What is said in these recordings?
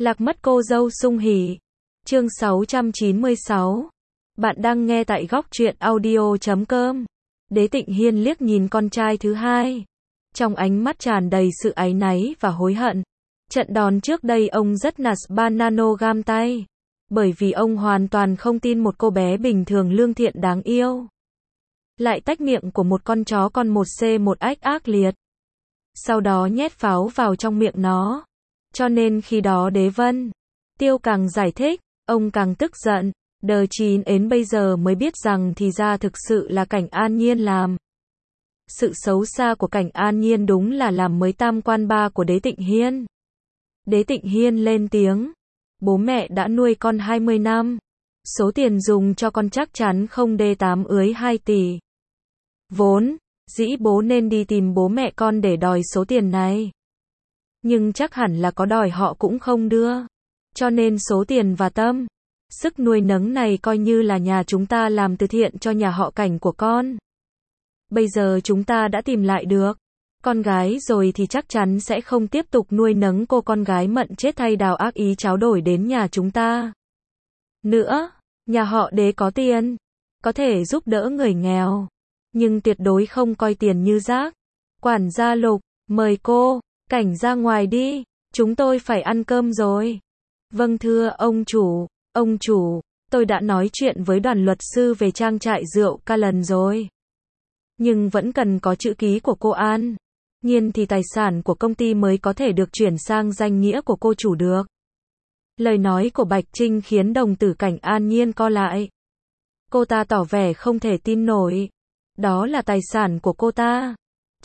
Lạc mất cô dâu sung hỉ. Chương 696. Bạn đang nghe tại góc truyện audio.com. Đế Tịnh Hiên liếc nhìn con trai thứ hai. Trong ánh mắt tràn đầy sự áy náy và hối hận. Trận đòn trước đây ông rất nạt 3 nanogram tay. Bởi vì ông hoàn toàn không tin một cô bé bình thường lương thiện đáng yêu. Lại tách miệng của một con chó con 1C1 ác liệt. Sau đó nhét pháo vào trong miệng nó. Cho nên khi đó Đế Vân Tiêu càng giải thích, ông càng tức giận. Đờ chín đến bây giờ mới biết rằng thì ra thực sự là Cảnh An Nhiên làm. Sự xấu xa của Cảnh An Nhiên đúng là làm mới tam quan ba của Đế Tịnh Hiên. Đế Tịnh Hiên lên tiếng. Bố mẹ đã nuôi con 20 năm. Số tiền dùng cho con chắc chắn không đê 8 ưới 2 tỷ. Vốn dĩ bố nên đi tìm bố mẹ con để đòi số tiền này. Nhưng chắc hẳn là có đòi họ cũng không đưa. Cho nên số tiền và tâm sức nuôi nấng này coi như là nhà chúng ta làm từ thiện cho nhà họ Cảnh của con. Bây giờ chúng ta đã tìm lại được con gái rồi thì chắc chắn sẽ không tiếp tục nuôi nấng cô con gái mận chết thay đào ác ý tráo đổi đến nhà chúng ta. Nữa, nhà họ Đế có tiền, có thể giúp đỡ người nghèo, nhưng tuyệt đối không coi tiền như rác. Quản gia Lục, mời cô Cảnh ra ngoài đi, chúng tôi phải ăn cơm rồi. Vâng thưa ông chủ, tôi đã nói chuyện với đoàn luật sư về trang trại rượu ca lần rồi. Nhưng vẫn cần có chữ ký của cô An Nhiên thì tài sản của công ty mới có thể được chuyển sang danh nghĩa của cô chủ được. Lời nói của Bạch Trinh khiến đồng tử Cảnh An Nhiên co lại. Cô ta tỏ vẻ không thể tin nổi. Đó là tài sản của cô ta.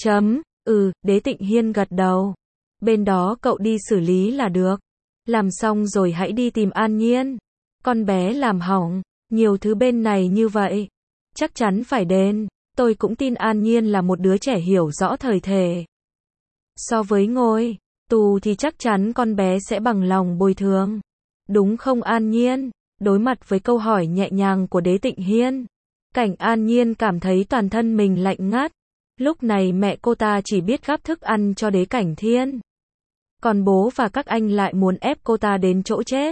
Đế Tịnh Hiên gật đầu. Bên đó cậu đi xử lý là được. Làm xong rồi hãy đi tìm An Nhiên. Con bé làm hỏng nhiều thứ bên này như vậy, chắc chắn phải đền. Tôi cũng tin An Nhiên là một đứa trẻ hiểu rõ thời thể. So với ngồi tù thì chắc chắn con bé sẽ bằng lòng bồi thường. Đúng không An Nhiên? Đối mặt với câu hỏi nhẹ nhàng của Đế Tịnh Hiên, Cảnh An Nhiên cảm thấy toàn thân mình lạnh ngắt. Lúc này mẹ cô ta chỉ biết gắp thức ăn cho Đế Cảnh Thiên. Còn bố và các anh lại muốn ép cô ta đến chỗ chết.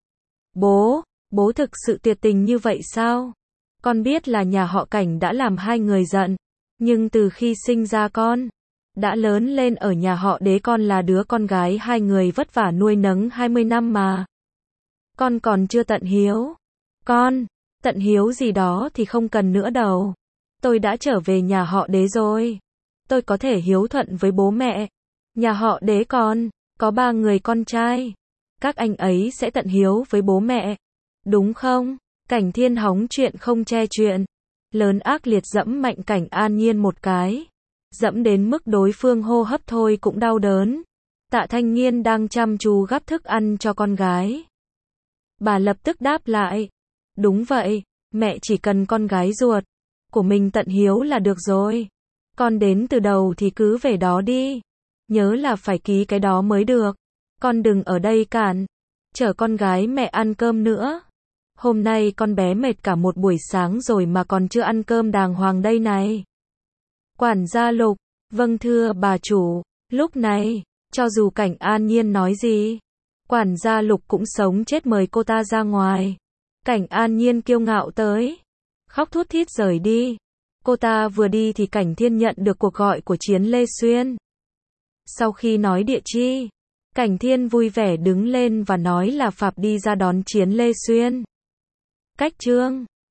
Bố thực sự tuyệt tình như vậy sao? Con biết là nhà họ Cảnh đã làm hai người giận. Nhưng từ khi sinh ra con đã lớn lên ở nhà họ Đế, con là đứa con gái hai người vất vả nuôi nấng 20 năm mà. Con còn chưa tận hiếu. Con, tận hiếu gì đó thì không cần nữa đâu. Tôi đã trở về nhà họ Đế rồi. Tôi có thể hiếu thuận với bố mẹ. Nhà họ Đế con có 3 người con trai. Các anh ấy sẽ tận hiếu với bố mẹ. Đúng không? Cảnh Thiên hóng chuyện không che chuyện. Lớn ác liệt dẫm mạnh Cảnh An Nhiên một cái. Dẫm đến mức đối phương hô hấp thôi cũng đau đớn. Tạ Thanh Nghiên đang chăm chú gắp thức ăn cho con gái. Bà lập tức đáp lại. Đúng vậy, mẹ chỉ cần con gái ruột của mình tận hiếu là được rồi. Con đến từ đầu thì cứ về đó đi. Nhớ là phải ký cái đó mới được. Con đừng ở đây cản chở con gái mẹ ăn cơm nữa. Hôm nay con bé mệt cả một buổi sáng rồi mà còn chưa ăn cơm đàng hoàng đây này. Quản gia Lục, vâng thưa bà chủ. Lúc này, cho dù Cảnh An Nhiên nói gì, quản gia Lục cũng sống chết mời cô ta ra ngoài. Cảnh An Nhiên kiêu ngạo tới, khóc thút thít rời đi. Cô ta vừa đi thì Cảnh Thiên nhận được cuộc gọi của Chiến Lê Xuyên. Sau khi nói địa chỉ, Cảnh Thiên vui vẻ đứng lên và nói là Phạm đi ra đón Chiến Lê Xuyên. Cách Trương